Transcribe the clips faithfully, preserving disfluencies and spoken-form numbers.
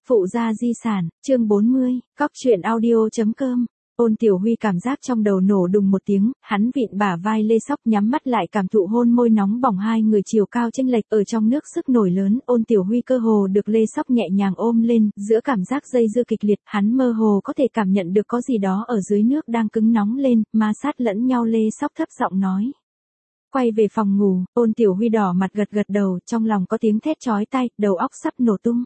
Phụ gia di sản, chương bốn mươi, cóc truyện audio.com. Ôn Tiểu Huy cảm giác trong đầu nổ đùng một tiếng, hắn vịn bả vai Lê Sóc nhắm mắt lại cảm thụ hôn môi nóng bỏng hai người chiều cao chênh lệch ở trong nước sức nổi lớn. Ôn Tiểu Huy cơ hồ được Lê Sóc nhẹ nhàng ôm lên, giữa cảm giác dây dưa kịch liệt, hắn mơ hồ có thể cảm nhận được có gì đó ở dưới nước đang cứng nóng lên, ma sát lẫn nhau. Lê Sóc thấp giọng nói. Quay về phòng ngủ, Ôn Tiểu Huy đỏ mặt gật gật đầu, trong lòng có tiếng thét chói tai, đầu óc sắp nổ tung.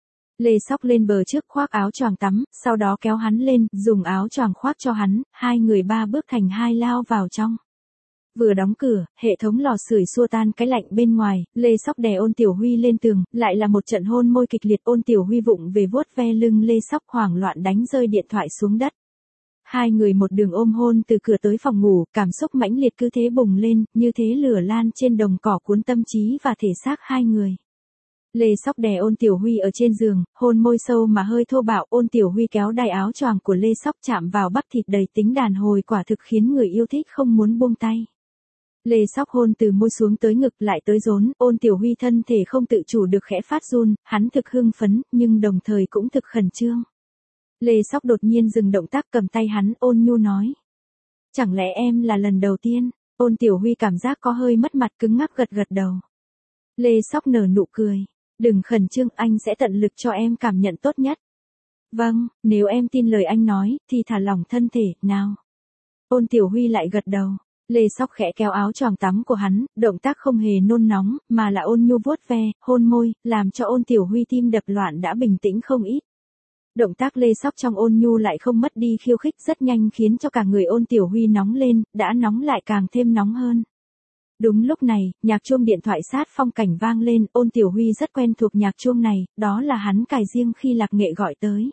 Lê Sóc lên bờ trước khoác áo choàng tắm, sau đó kéo hắn lên, dùng áo choàng khoác cho hắn, hai người ba bước thành hai lao vào trong. Vừa đóng cửa, hệ thống lò sưởi xua tan cái lạnh bên ngoài, Lê Sóc đè Ôn Tiểu Huy lên tường, lại là một trận hôn môi kịch liệt. Ôn Tiểu Huy vụng về vuốt ve lưng Lê Sóc, hoảng loạn đánh rơi điện thoại xuống đất. Hai người một đường ôm hôn từ cửa tới phòng ngủ, cảm xúc mãnh liệt cứ thế bùng lên, như thế lửa lan trên đồng cỏ cuốn tâm trí và thể xác hai người. Lê Sóc đè Ôn Tiểu Huy ở trên giường, hôn môi sâu mà hơi thô bạo. Ôn Tiểu Huy kéo đai áo choàng của Lê Sóc chạm vào bắp thịt đầy tính đàn hồi, quả thực khiến người yêu thích không muốn buông tay. Lê Sóc hôn từ môi xuống tới ngực lại tới rốn, Ôn Tiểu Huy thân thể không tự chủ được khẽ phát run, hắn thực hưng phấn, nhưng đồng thời cũng thực khẩn trương. Lê Sóc đột nhiên dừng động tác, cầm tay hắn, ôn nhu nói. Chẳng lẽ em là lần đầu tiên? Ôn Tiểu Huy cảm giác có hơi mất mặt, cứng ngắc gật gật đầu. Lê Sóc nở nụ cười. Đừng khẩn trương, anh sẽ tận lực cho em cảm nhận tốt nhất. Vâng, nếu em tin lời anh nói, thì thả lỏng thân thể, nào. Ôn Tiểu Huy lại gật đầu. Lê Sóc khẽ kéo áo choàng tắm của hắn, động tác không hề nôn nóng, mà là ôn nhu vuốt ve, hôn môi, làm cho Ôn Tiểu Huy tim đập loạn đã bình tĩnh không ít. Động tác Lê Sóc trong ôn nhu lại không mất đi khiêu khích, rất nhanh khiến cho cả người Ôn Tiểu Huy nóng lên, đã nóng lại càng thêm nóng hơn. Đúng lúc này, nhạc chuông điện thoại sát phong cảnh vang lên. Ôn Tiểu Huy rất quen thuộc nhạc chuông này, đó là hắn cài riêng khi Lạc Nghệ gọi tới.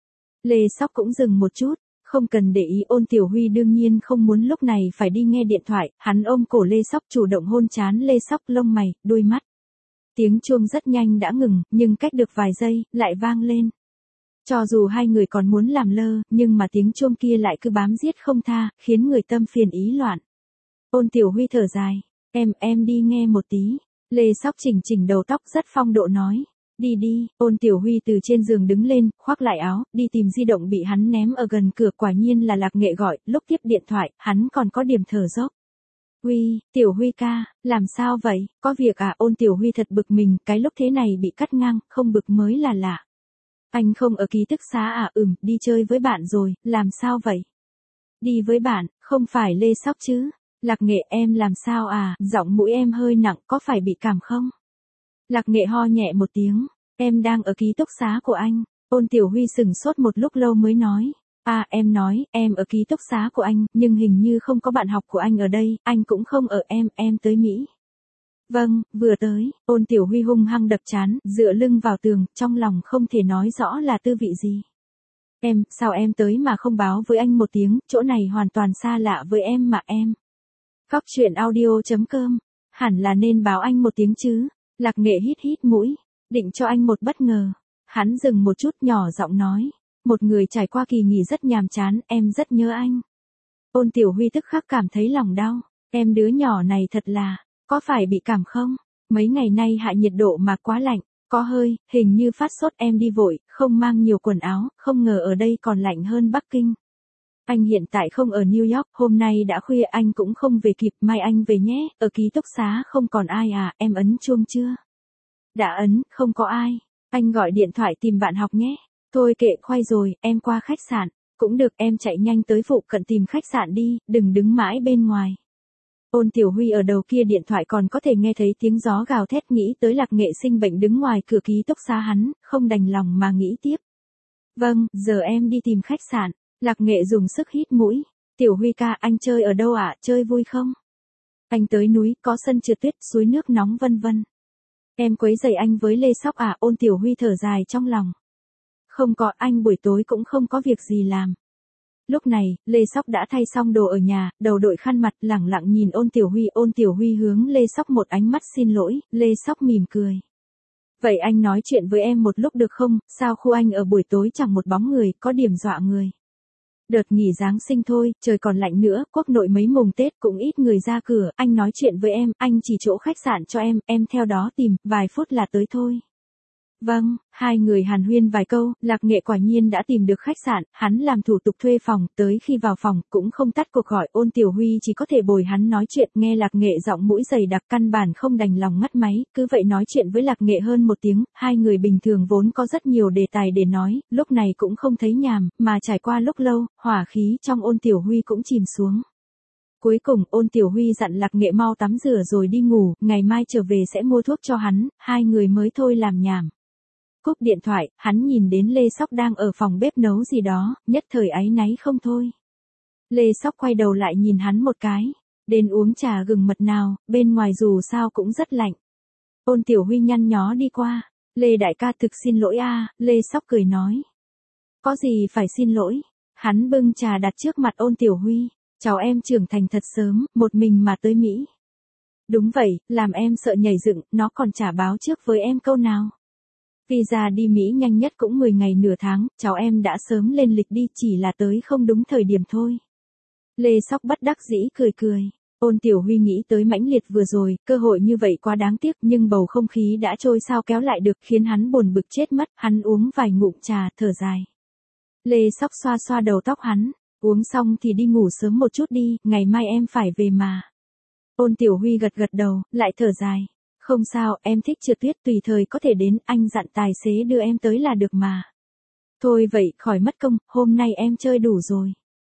Lê Sóc cũng dừng một chút, không cần để ý. Ôn Tiểu Huy đương nhiên không muốn lúc này phải đi nghe điện thoại, hắn ôm cổ Lê Sóc chủ động hôn trán Lê Sóc, lông mày, đôi mắt. Tiếng chuông rất nhanh đã ngừng, nhưng cách được vài giây, lại vang lên. Cho dù hai người còn muốn làm lơ, nhưng mà tiếng chuông kia lại cứ bám giết không tha, khiến người tâm phiền ý loạn. Ôn Tiểu Huy thở dài. Em, em đi nghe một tí. Lê Sóc chỉnh chỉnh đầu tóc rất phong độ nói. Đi đi. Ôn Tiểu Huy từ trên giường đứng lên, khoác lại áo, đi tìm di động bị hắn ném ở gần cửa. Quả nhiên là Lạc Nghệ gọi, lúc tiếp điện thoại, hắn còn có điểm thở dốc. Huy, Tiểu Huy ca, làm sao vậy, có việc à? Ôn Tiểu Huy thật bực mình, cái lúc thế này bị cắt ngang, không bực mới là lạ. Anh không ở ký túc xá à? Ừm, đi chơi với bạn rồi, làm sao vậy? Đi với bạn, không phải Lê Sóc chứ? Lạc Nghệ, em làm sao à? Giọng mũi em hơi nặng, có phải bị cảm không? Lạc Nghệ ho nhẹ một tiếng. Em đang ở ký túc xá của anh. Ôn Tiểu Huy sửng sốt một lúc lâu mới nói. À, em nói, em ở ký túc xá của anh, nhưng hình như không có bạn học của anh ở đây, anh cũng không ở. Em, em tới Mỹ. Vâng, vừa tới. Ôn Tiểu Huy hung hăng đập trán, dựa lưng vào tường, trong lòng không thể nói rõ là tư vị gì. Em, sao em tới mà không báo với anh một tiếng, chỗ này hoàn toàn xa lạ với em mà em. Cóc truyện audio.com, hẳn là nên báo anh một tiếng chứ. Lạc Nghệ hít hít mũi, định cho anh một bất ngờ. Hắn dừng một chút, nhỏ giọng nói. Một người trải qua kỳ nghỉ rất nhàm chán, em rất nhớ anh. Ôn Tiểu Huy tức khắc cảm thấy lòng đau. Em đứa nhỏ này thật là, có phải bị cảm không? Mấy ngày nay hạ nhiệt độ mà quá lạnh, có hơi, hình như phát sốt. Em đi vội, không mang nhiều quần áo, không ngờ ở đây còn lạnh hơn Bắc Kinh. Anh hiện tại không ở New York, hôm nay đã khuya anh cũng không về kịp, mai anh về nhé. Ở ký túc xá không còn ai à? Em ấn chuông chưa? Đã ấn, không có ai. Anh gọi điện thoại tìm bạn học nhé. Thôi kệ khoai rồi, em qua khách sạn. Cũng được, em chạy nhanh tới phụ cận tìm khách sạn đi, đừng đứng mãi bên ngoài. Ôn Tiểu Huy ở đầu kia điện thoại còn có thể nghe thấy tiếng gió gào thét, nghĩ tới Lạc Nghệ sinh bệnh đứng ngoài cửa ký túc xá hắn, không đành lòng mà nghĩ tiếp. Vâng, giờ em đi tìm khách sạn. Lạc Nghệ dùng sức hít mũi. Tiểu Huy ca, anh chơi ở đâu ạ? À? Chơi vui không? Anh tới núi, có sân trượt tuyết, suối nước nóng vân vân. Em quấy rầy anh với Lê Sóc à? Ôn Tiểu Huy thở dài trong lòng. Không có, anh buổi tối cũng không có việc gì làm. Lúc này, Lê Sóc đã thay xong đồ ở nhà, đầu đội khăn mặt, lẳng lặng nhìn Ôn Tiểu Huy. Ôn Tiểu Huy hướng Lê Sóc một ánh mắt xin lỗi, Lê Sóc mỉm cười. Vậy anh nói chuyện với em một lúc được không? Sao khu anh ở buổi tối chẳng một bóng người, có điểm dọa người. Đợt nghỉ Giáng sinh thôi, trời còn lạnh nữa, quốc nội mấy mùng Tết cũng ít người ra cửa, anh nói chuyện với em, anh chỉ chỗ khách sạn cho em, em theo đó tìm, vài phút là tới thôi. Vâng, hai người hàn huyên vài câu, Lạc Nghệ quả nhiên đã tìm được khách sạn, hắn làm thủ tục thuê phòng, tới khi vào phòng, cũng không tắt cuộc gọi, Ôn Tiểu Huy chỉ có thể bồi hắn nói chuyện, nghe Lạc Nghệ giọng mũi dày đặc căn bản không đành lòng ngắt máy, cứ vậy nói chuyện với Lạc Nghệ hơn một tiếng, hai người bình thường vốn có rất nhiều đề tài để nói, lúc này cũng không thấy nhàm, mà trải qua lúc lâu, hỏa khí trong Ôn Tiểu Huy cũng chìm xuống. Cuối cùng, Ôn Tiểu Huy dặn Lạc Nghệ mau tắm rửa rồi đi ngủ, ngày mai trở về sẽ mua thuốc cho hắn, hai người mới thôi làm nhảm. Cúp điện thoại, hắn nhìn đến Lê Sóc đang ở phòng bếp nấu gì đó, nhất thời áy náy không thôi. Lê Sóc quay đầu lại nhìn hắn một cái. Đến uống trà gừng mật nào, bên ngoài dù sao cũng rất lạnh. Ôn Tiểu Huy nhăn nhó đi qua. Lê đại ca thực xin lỗi a. Lê Sóc cười nói. Có gì phải xin lỗi. Hắn bưng trà đặt trước mặt Ôn Tiểu Huy. Cháu em trưởng thành thật sớm, một mình mà tới Mỹ. Đúng vậy, làm em sợ nhảy dựng, nó còn chả báo trước với em câu nào. Visa đi Mỹ nhanh nhất cũng mười ngày nửa tháng, cháu em đã sớm lên lịch đi, chỉ là tới không đúng thời điểm thôi. Lê Sóc bất đắc dĩ cười cười. Ôn Tiểu Huy nghĩ tới mãnh liệt vừa rồi, cơ hội như vậy quá đáng tiếc, nhưng bầu không khí đã trôi sao kéo lại được, khiến hắn buồn bực chết mất, hắn uống vài ngụm trà, thở dài. Lê Sóc xoa xoa đầu tóc hắn, uống xong thì đi ngủ sớm một chút đi, ngày mai em phải về mà. Ôn Tiểu Huy gật gật đầu, lại thở dài. Không sao, em thích trượt tuyết tùy thời có thể đến, anh dặn tài xế đưa em tới là được mà. Thôi vậy, khỏi mất công, hôm nay em chơi đủ rồi.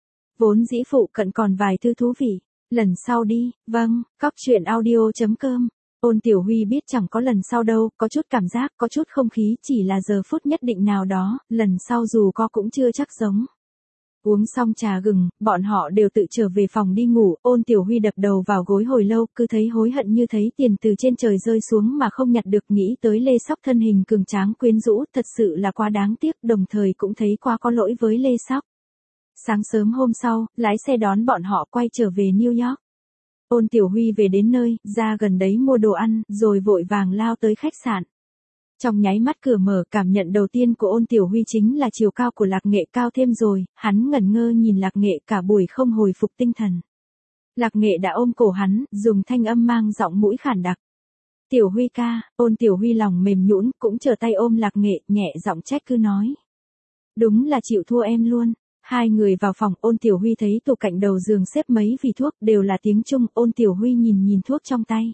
Vốn dĩ phụ cận còn vài thứ thú vị, lần sau đi, vâng, cóc truyện audio chấm com. Ôn Tiểu Huy biết chẳng có lần sau đâu, có chút cảm giác, có chút không khí, chỉ là giờ phút nhất định nào đó, lần sau dù có cũng chưa chắc giống. Uống xong trà gừng, bọn họ đều tự trở về phòng đi ngủ, Ôn Tiểu Huy đập đầu vào gối hồi lâu, cứ thấy hối hận như thấy tiền từ trên trời rơi xuống mà không nhặt được, nghĩ tới Lê Sóc thân hình cường tráng quyến rũ, thật sự là quá đáng tiếc, đồng thời cũng thấy quá có lỗi với Lê Sóc. Sáng sớm hôm sau, lái xe đón bọn họ quay trở về New York. Ôn Tiểu Huy về đến nơi, ra gần đấy mua đồ ăn, rồi vội vàng lao tới khách sạn. Trong nháy mắt cửa mở, cảm nhận đầu tiên của Ôn Tiểu Huy chính là chiều cao của Lạc Nghệ cao thêm rồi, hắn ngẩn ngơ nhìn Lạc Nghệ cả buổi không hồi phục tinh thần. Lạc Nghệ đã ôm cổ hắn, dùng thanh âm mang giọng mũi khản đặc. Tiểu Huy ca, Ôn Tiểu Huy lòng mềm nhũn, cũng trở tay ôm Lạc Nghệ, nhẹ giọng trách cứ nói. Đúng là chịu thua em luôn. Hai người vào phòng, Ôn Tiểu Huy thấy tủ cạnh đầu giường xếp mấy vỉ thuốc, đều là tiếng Trung, Ôn Tiểu Huy nhìn nhìn thuốc trong tay.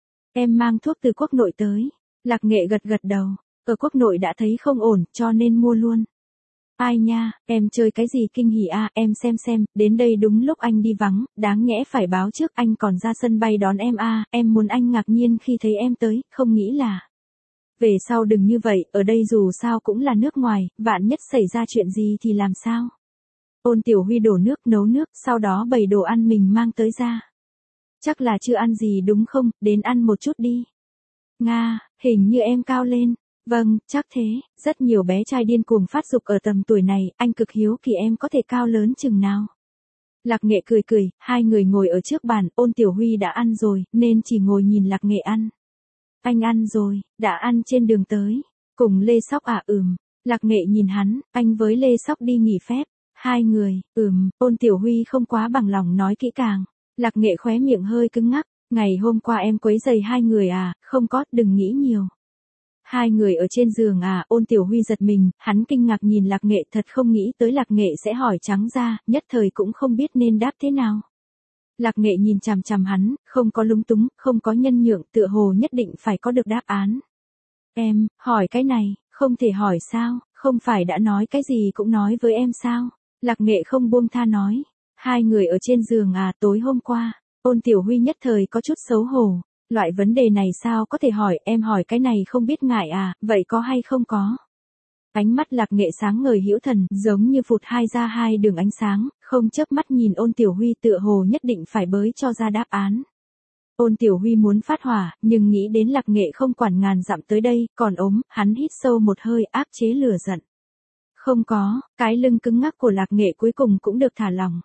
Em mang thuốc từ quốc nội tới. Lạc Nghệ gật gật đầu, ở quốc nội đã thấy không ổn, cho nên mua luôn. Ai nha, em chơi cái gì kinh hỉ à, em xem xem, đến đây đúng lúc anh đi vắng, đáng nhẽ phải báo trước, anh còn ra sân bay đón em à, em muốn anh ngạc nhiên khi thấy em tới, không nghĩ là. Về sau đừng như vậy, ở đây dù sao cũng là nước ngoài, vạn nhất xảy ra chuyện gì thì làm sao. Ôn Tiểu Huy đổ nước nấu nước, sau đó bày đồ ăn mình mang tới ra. Chắc là chưa ăn gì đúng không, đến ăn một chút đi. Nga, hình như em cao lên. Vâng, chắc thế, rất nhiều bé trai điên cuồng phát dục ở tầm tuổi này, anh cực hiếu kỳ em có thể cao lớn chừng nào. Lạc Nghệ cười cười, hai người ngồi ở trước bàn, Ôn Tiểu Huy đã ăn rồi, nên chỉ ngồi nhìn Lạc Nghệ ăn. Anh ăn rồi, đã ăn trên đường tới. Cùng Lê Sóc à ừm. Lạc Nghệ nhìn hắn, anh với Lê Sóc đi nghỉ phép. Hai người, ừm, Ôn Tiểu Huy không quá bằng lòng nói kỹ càng. Lạc Nghệ khóe miệng hơi cứng ngắc. Ngày hôm qua em quấy rầy hai người à, không có, đừng nghĩ nhiều. Hai người ở trên giường à, Ôn Tiểu Huy giật mình, hắn kinh ngạc nhìn Lạc Nghệ, thật không nghĩ tới Lạc Nghệ sẽ hỏi trắng ra, nhất thời cũng không biết nên đáp thế nào. Lạc Nghệ nhìn chằm chằm hắn, không có lúng túng, không có nhân nhượng, tựa hồ nhất định phải có được đáp án. Em, hỏi cái này, không thể hỏi sao, không phải đã nói cái gì cũng nói với em sao? Lạc Nghệ không buông tha nói. Hai người ở trên giường à, tối hôm qua. Ôn Tiểu Huy nhất thời có chút xấu hổ. Loại vấn đề này sao có thể hỏi, em hỏi cái này không biết ngại à, vậy có hay không có? Ánh mắt Lạc Nghệ sáng ngời hữu thần, giống như phụt hai ra hai đường ánh sáng, không chớp mắt nhìn Ôn Tiểu Huy, tựa hồ nhất định phải bới cho ra đáp án. Ôn Tiểu Huy muốn phát hỏa, nhưng nghĩ đến Lạc Nghệ không quản ngàn dặm tới đây, còn ốm, hắn hít sâu một hơi áp chế lửa giận. Không có, cái lưng cứng ngắc của Lạc Nghệ cuối cùng cũng được thả lỏng.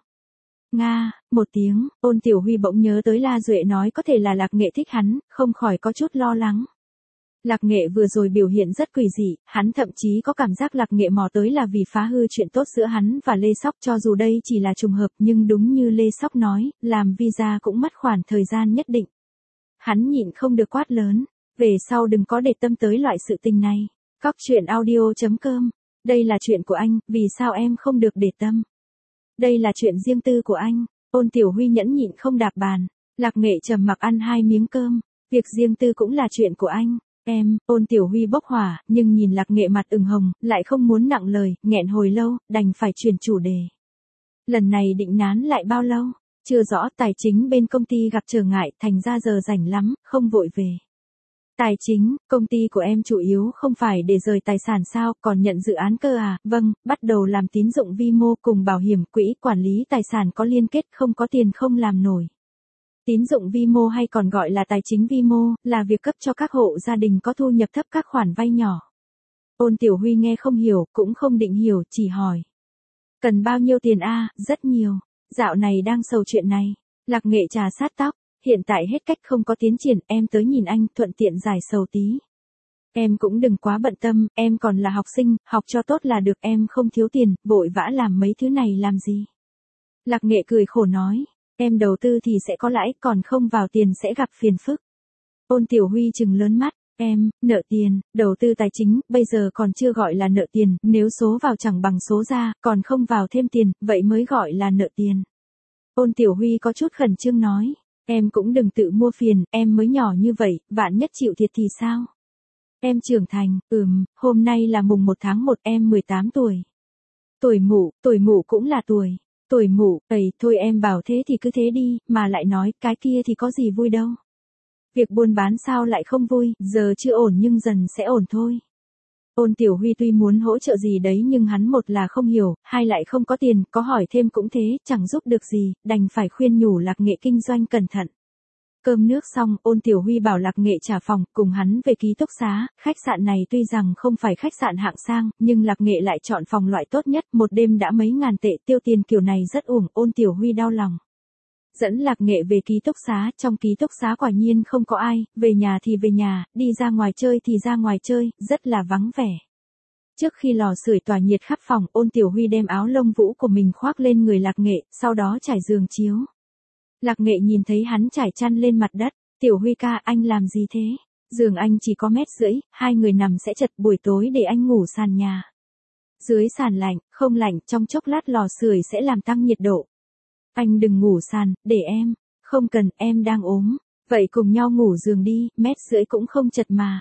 Nga, một tiếng, Ôn Tiểu Huy bỗng nhớ tới La Duệ nói có thể là Lạc Nghệ thích hắn, không khỏi có chút lo lắng. Lạc Nghệ vừa rồi biểu hiện rất quỷ dị, hắn thậm chí có cảm giác Lạc Nghệ mò tới là vì phá hư chuyện tốt giữa hắn và Lê Sóc, cho dù đây chỉ là trùng hợp, nhưng đúng như Lê Sóc nói, làm visa cũng mất khoảng thời gian nhất định. Hắn nhịn không được quát lớn, về sau đừng có để tâm tới loại sự tình này. Cóc truyện audio chấm com. Đây là chuyện của anh, vì sao em không được để tâm? Đây là chuyện riêng tư của anh. Ôn Tiểu Huy nhẫn nhịn không đạp bàn. Lạc Nghệ trầm mặc ăn hai miếng cơm. Việc riêng tư cũng là chuyện của anh. Em, Ôn Tiểu Huy bốc hỏa, nhưng nhìn Lạc Nghệ mặt ửng hồng, lại không muốn nặng lời, nghẹn hồi lâu, đành phải chuyển chủ đề. Lần này định nán lại bao lâu? Chưa rõ, tài chính bên công ty gặp trở ngại, thành ra giờ rảnh lắm, không vội về. Tài chính, công ty của em chủ yếu không phải để rời tài sản sao, còn nhận dự án cơ à? Vâng, bắt đầu làm tín dụng vi mô cùng bảo hiểm quỹ quản lý tài sản có liên kết, không có tiền không làm nổi. Tín dụng vi mô hay còn gọi là tài chính vi mô, là việc cấp cho các hộ gia đình có thu nhập thấp các khoản vay nhỏ. Ôn Tiểu Huy nghe không hiểu, cũng không định hiểu, chỉ hỏi. Cần bao nhiêu tiền a? À? Rất nhiều. Dạo này đang sầu chuyện này. Lạc Nghệ trà sát tóc. Hiện tại hết cách không có tiến triển, em tới nhìn anh, thuận tiện giải sầu tí. Em cũng đừng quá bận tâm, em còn là học sinh, học cho tốt là được, em không thiếu tiền, vội vã làm mấy thứ này làm gì. Lạc Nghệ cười khổ nói, em đầu tư thì sẽ có lãi, còn không vào tiền sẽ gặp phiền phức. Ôn Tiểu Huy trừng lớn mắt, em, nợ tiền, đầu tư tài chính, bây giờ còn chưa gọi là nợ tiền, nếu số vào chẳng bằng số ra, còn không vào thêm tiền, vậy mới gọi là nợ tiền. Ôn Tiểu Huy có chút khẩn trương nói. Em cũng đừng tự mua phiền, em mới nhỏ như vậy, vạn nhất chịu thiệt thì sao? Em trưởng thành, ừm, hôm nay là mùng một tháng một, em mười tám tuổi. Tuổi mụ, tuổi mụ cũng là tuổi. Tuổi mụ, ầy, thôi em bảo thế thì cứ thế đi, mà lại nói, cái kia thì có gì vui đâu. Việc buôn bán sao lại không vui, giờ chưa ổn nhưng dần sẽ ổn thôi. Ôn Tiểu Huy tuy muốn hỗ trợ gì đấy nhưng hắn một là không hiểu, hai lại không có tiền, có hỏi thêm cũng thế, chẳng giúp được gì, đành phải khuyên nhủ Lạc Nghệ kinh doanh cẩn thận. Cơm nước xong, Ôn Tiểu Huy bảo Lạc Nghệ trả phòng, cùng hắn về ký túc xá, khách sạn này tuy rằng không phải khách sạn hạng sang, nhưng Lạc Nghệ lại chọn phòng loại tốt nhất, một đêm đã mấy ngàn tệ, tiêu tiền kiểu này rất uổng, Ôn Tiểu Huy đau lòng. Dẫn Lạc Nghệ về ký túc xá, trong ký túc xá quả nhiên không có ai, về nhà thì về nhà, đi ra ngoài chơi thì ra ngoài chơi, rất là vắng vẻ. Trước khi lò sưởi tỏa nhiệt khắp phòng, Ôn Tiểu Huy đem áo lông vũ của mình khoác lên người Lạc Nghệ, sau đó trải giường chiếu. Lạc Nghệ nhìn thấy hắn trải chăn lên mặt đất, Tiểu Huy ca, anh làm gì thế? Giường anh chỉ có mét rưỡi, hai người nằm sẽ chật, buổi tối để anh ngủ sàn nhà. Dưới sàn lạnh, không lạnh, trong chốc lát lò sưởi sẽ làm tăng nhiệt độ. Anh đừng ngủ sàn, để em. Không cần, em đang ốm. Vậy cùng nhau ngủ giường đi, mét rưỡi cũng không chật mà.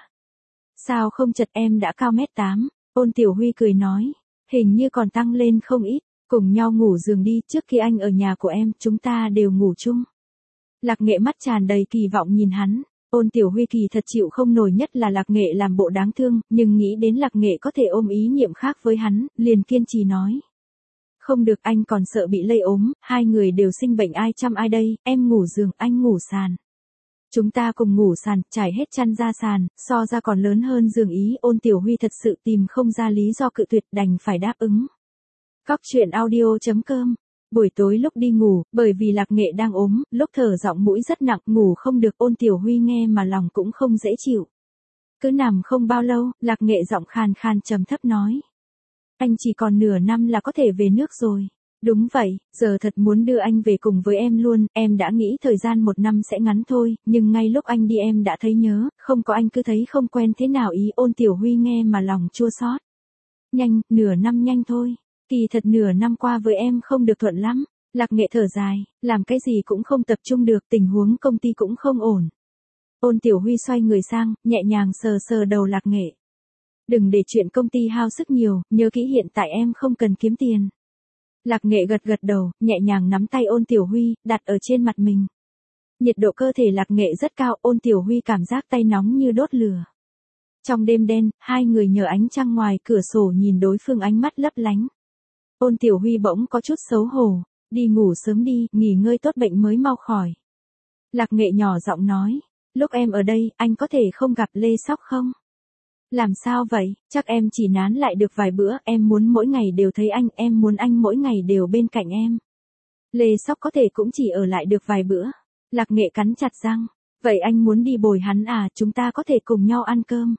Sao không chật, em đã cao mét tám. Ôn Tiểu Huy cười nói. Hình như còn tăng lên không ít. Cùng nhau ngủ giường đi, trước khi anh ở nhà của em, chúng ta đều ngủ chung. Lạc Nghệ mắt tràn đầy kỳ vọng nhìn hắn. Ôn Tiểu Huy kỳ thật chịu không nổi, nhất là Lạc Nghệ làm bộ đáng thương, nhưng nghĩ đến Lạc Nghệ có thể ôm ý niệm khác với hắn, liền kiên trì nói. Không được, anh còn sợ bị lây ốm, hai người đều sinh bệnh ai chăm ai đây, em ngủ giường, anh ngủ sàn. Chúng ta cùng ngủ sàn, trải hết chăn ra sàn, so ra còn lớn hơn giường ý, Ôn Tiểu Huy thật sự tìm không ra lý do cự tuyệt, đành phải đáp ứng. Cóc truyện audio chấm com. Buổi tối lúc đi ngủ, bởi vì Lạc Nghệ đang ốm, lúc thở giọng mũi rất nặng, ngủ không được, Ôn Tiểu Huy nghe mà lòng cũng không dễ chịu. Cứ nằm không bao lâu, Lạc Nghệ giọng khàn khàn trầm thấp nói. Anh chỉ còn nửa năm là có thể về nước rồi. Đúng vậy, giờ thật muốn đưa anh về cùng với em luôn, em đã nghĩ thời gian một năm sẽ ngắn thôi, nhưng ngay lúc anh đi em đã thấy nhớ, không có anh cứ thấy không quen thế nào ý. Ôn Tiểu Huy nghe mà lòng chua xót. Nhanh, nửa năm nhanh thôi. Kỳ thật nửa năm qua với em không được thuận lắm. Lạc Nghệ thở dài, làm cái gì cũng không tập trung được, tình huống công ty cũng không ổn. Ôn Tiểu Huy xoay người sang, nhẹ nhàng sờ sờ đầu Lạc Nghệ. Đừng để chuyện công ty hao sức nhiều, nhớ kỹ hiện tại em không cần kiếm tiền. Lạc Nghệ gật gật đầu, nhẹ nhàng nắm tay Ôn Tiểu Huy, đặt ở trên mặt mình. Nhiệt độ cơ thể Lạc Nghệ rất cao, Ôn Tiểu Huy cảm giác tay nóng như đốt lửa. Trong đêm đen, hai người nhờ ánh trăng ngoài cửa sổ nhìn đối phương ánh mắt lấp lánh. Ôn Tiểu Huy bỗng có chút xấu hổ, đi ngủ sớm đi, nghỉ ngơi tốt bệnh mới mau khỏi. Lạc Nghệ nhỏ giọng nói, lúc em ở đây, anh có thể không gặp Lê Sóc không? Làm sao vậy, chắc em chỉ nán lại được vài bữa, em muốn mỗi ngày đều thấy anh, em muốn anh mỗi ngày đều bên cạnh em. Lê Sóc có thể cũng chỉ ở lại được vài bữa. Lạc Nghệ cắn chặt răng, vậy anh muốn đi bồi hắn à, chúng ta có thể cùng nhau ăn cơm.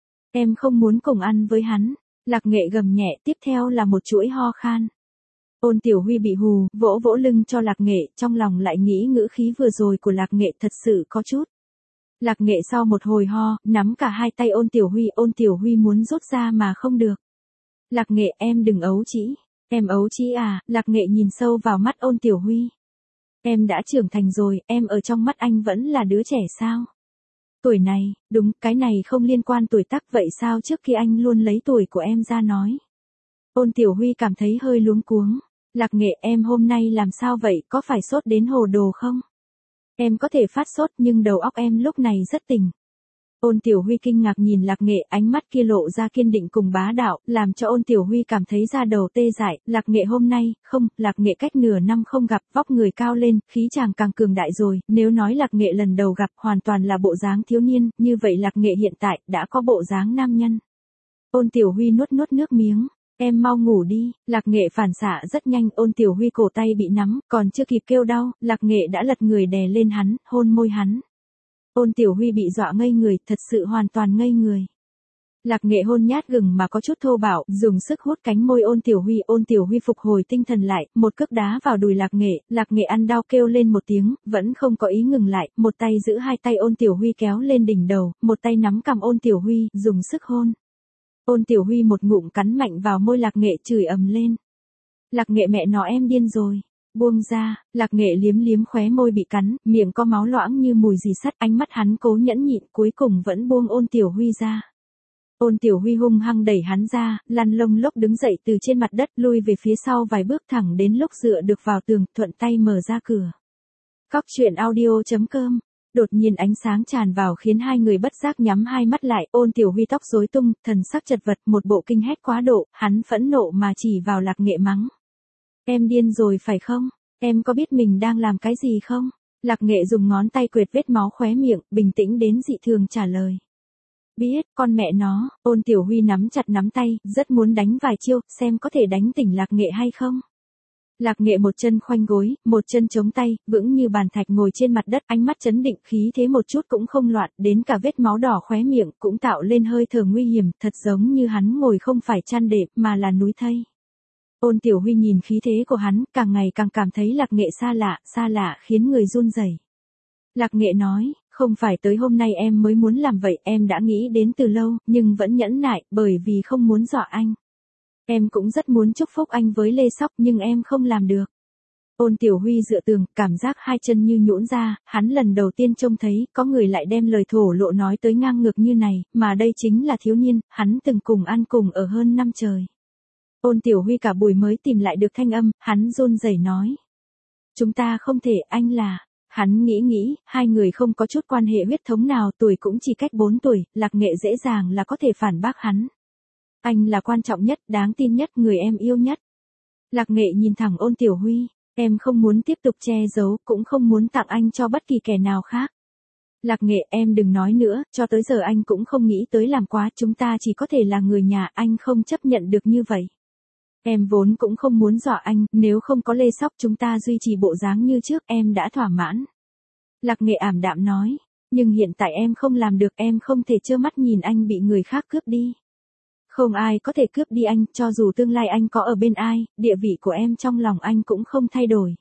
Em không muốn cùng ăn với hắn. Lạc Nghệ gầm nhẹ, tiếp theo là một chuỗi ho khan. Ôn Tiểu Huy bị hù, vỗ vỗ lưng cho Lạc Nghệ, trong lòng lại nghĩ ngữ khí vừa rồi của Lạc Nghệ thật sự có chút Lạc Nghệ sau một hồi ho, nắm cả hai tay Ôn Tiểu Huy, Ôn Tiểu Huy muốn rút ra mà không được. Lạc Nghệ, em đừng ấu trĩ. Em ấu trĩ à? Lạc Nghệ nhìn sâu vào mắt Ôn Tiểu Huy. Em đã trưởng thành rồi, em ở trong mắt anh vẫn là đứa trẻ sao? Tuổi này, đúng, cái này không liên quan tuổi tác, vậy sao trước khi anh luôn lấy tuổi của em ra nói? Ôn Tiểu Huy cảm thấy hơi luống cuống. Lạc Nghệ, em hôm nay làm sao vậy, có phải sốt đến hồ đồ không? Em có thể phát sốt nhưng đầu óc em lúc này rất tỉnh. Ôn Tiểu Huy kinh ngạc nhìn Lạc Nghệ, ánh mắt kia lộ ra kiên định cùng bá đạo, làm cho Ôn Tiểu Huy cảm thấy da đầu tê dại. Lạc Nghệ hôm nay, không, Lạc Nghệ cách nửa năm không gặp, vóc người cao lên, khí chàng càng cường đại rồi, nếu nói Lạc Nghệ lần đầu gặp hoàn toàn là bộ dáng thiếu niên, như vậy Lạc Nghệ hiện tại đã có bộ dáng nam nhân. Ôn Tiểu Huy nuốt nuốt nước miếng. Em mau ngủ đi. Lạc Nghệ phản xạ rất nhanh, Ôn Tiểu Huy cổ tay bị nắm, còn chưa kịp kêu đau, Lạc Nghệ đã lật người đè lên hắn, hôn môi hắn. Ôn Tiểu Huy bị dọa ngây người, thật sự hoàn toàn ngây người. Lạc Nghệ hôn nhát gừng mà có chút thô bạo, dùng sức hút cánh môi Ôn Tiểu Huy, Ôn Tiểu Huy phục hồi tinh thần lại, một cước đá vào đùi Lạc Nghệ, Lạc Nghệ ăn đau kêu lên một tiếng, vẫn không có ý ngừng lại, một tay giữ hai tay Ôn Tiểu Huy kéo lên đỉnh đầu, một tay nắm cằm Ôn Tiểu Huy, dùng sức hôn. Ôn Tiểu Huy một ngụm cắn mạnh vào môi Lạc Nghệ, chửi ầm lên. Lạc Nghệ, mẹ nó em điên rồi. Buông ra. Lạc Nghệ liếm liếm khóe môi bị cắn, miệng có máu loãng như mùi gì sắt, ánh mắt hắn cố nhẫn nhịn, cuối cùng vẫn buông Ôn Tiểu Huy ra. Ôn Tiểu Huy hung hăng đẩy hắn ra, lăn lông lốc đứng dậy từ trên mặt đất, lui về phía sau vài bước thẳng đến lúc dựa được vào tường, thuận tay mở ra cửa. Cóc truyện audio chấm com. Đột nhiên ánh sáng tràn vào khiến hai người bất giác nhắm hai mắt lại, Ôn Tiểu Huy tóc rối tung, thần sắc chật vật, một bộ kinh hét quá độ, hắn phẫn nộ mà chỉ vào Lạc Nghệ mắng. Em điên rồi phải không? Em có biết mình đang làm cái gì không? Lạc Nghệ dùng ngón tay quệt vết máu khóe miệng, bình tĩnh đến dị thường trả lời. Biết, con mẹ nó. Ôn Tiểu Huy nắm chặt nắm tay, rất muốn đánh vài chiêu, xem có thể đánh tỉnh Lạc Nghệ hay không. Lạc Nghệ một chân khoanh gối, một chân chống tay, vững như bàn thạch ngồi trên mặt đất, ánh mắt chấn định, khí thế một chút cũng không loạn, đến cả vết máu đỏ khóe miệng cũng tạo lên hơi thở nguy hiểm, thật giống như hắn ngồi không phải chăn đệm mà là núi thây. Ôn Tiểu Huy nhìn khí thế của hắn, càng ngày càng cảm thấy Lạc Nghệ xa lạ, xa lạ khiến người run rẩy. Lạc Nghệ nói, không phải tới hôm nay em mới muốn làm vậy, em đã nghĩ đến từ lâu, nhưng vẫn nhẫn nại, bởi vì không muốn dọa anh. Em cũng rất muốn chúc phúc anh với Lê Sóc nhưng em không làm được. Ôn Tiểu Huy dựa tường, cảm giác hai chân như nhũn ra, hắn lần đầu tiên trông thấy, có người lại đem lời thổ lộ nói tới ngang ngược như này, mà đây chính là thiếu niên, hắn từng cùng ăn cùng ở hơn năm trời. Ôn Tiểu Huy cả buổi mới tìm lại được thanh âm, hắn run rẩy nói. Chúng ta không thể, anh là... Hắn nghĩ nghĩ, hai người không có chút quan hệ huyết thống nào, tuổi cũng chỉ cách bốn tuổi, Lạc Nghệ dễ dàng là có thể phản bác hắn. Anh là quan trọng nhất, đáng tin nhất, người em yêu nhất. Lạc Nghệ nhìn thẳng Ôn Tiểu Huy, em không muốn tiếp tục che giấu, cũng không muốn tặng anh cho bất kỳ kẻ nào khác. Lạc Nghệ, em đừng nói nữa, cho tới giờ anh cũng không nghĩ tới làm quá, chúng ta chỉ có thể là người nhà, anh không chấp nhận được như vậy. Em vốn cũng không muốn dọa anh, nếu không có Lê Sóc chúng ta duy trì bộ dáng như trước, em đã thỏa mãn. Lạc Nghệ ảm đạm nói, nhưng hiện tại em không làm được, em không thể trơ mắt nhìn anh bị người khác cướp đi. Không ai có thể cướp đi anh, cho dù tương lai anh có ở bên ai, địa vị của em trong lòng anh cũng không thay đổi.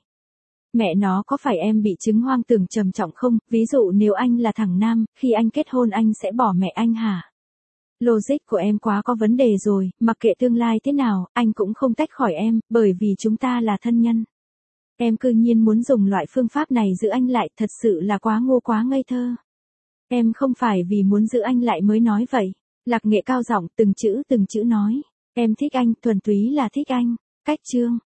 Mẹ nó, có phải em bị chứng hoang tưởng trầm trọng không, ví dụ nếu anh là thằng nam, khi anh kết hôn anh sẽ bỏ mẹ anh hả? Logic của em quá có vấn đề rồi, mặc kệ tương lai thế nào, anh cũng không tách khỏi em, bởi vì chúng ta là thân nhân. Em cư nhiên muốn dùng loại phương pháp này giữ anh lại, thật sự là quá ngu quá ngây thơ. Em không phải vì muốn giữ anh lại mới nói vậy. Lạc Nghệ cao giọng từng chữ từng chữ nói. Em thích anh, thuần túy là thích anh. Cách chương.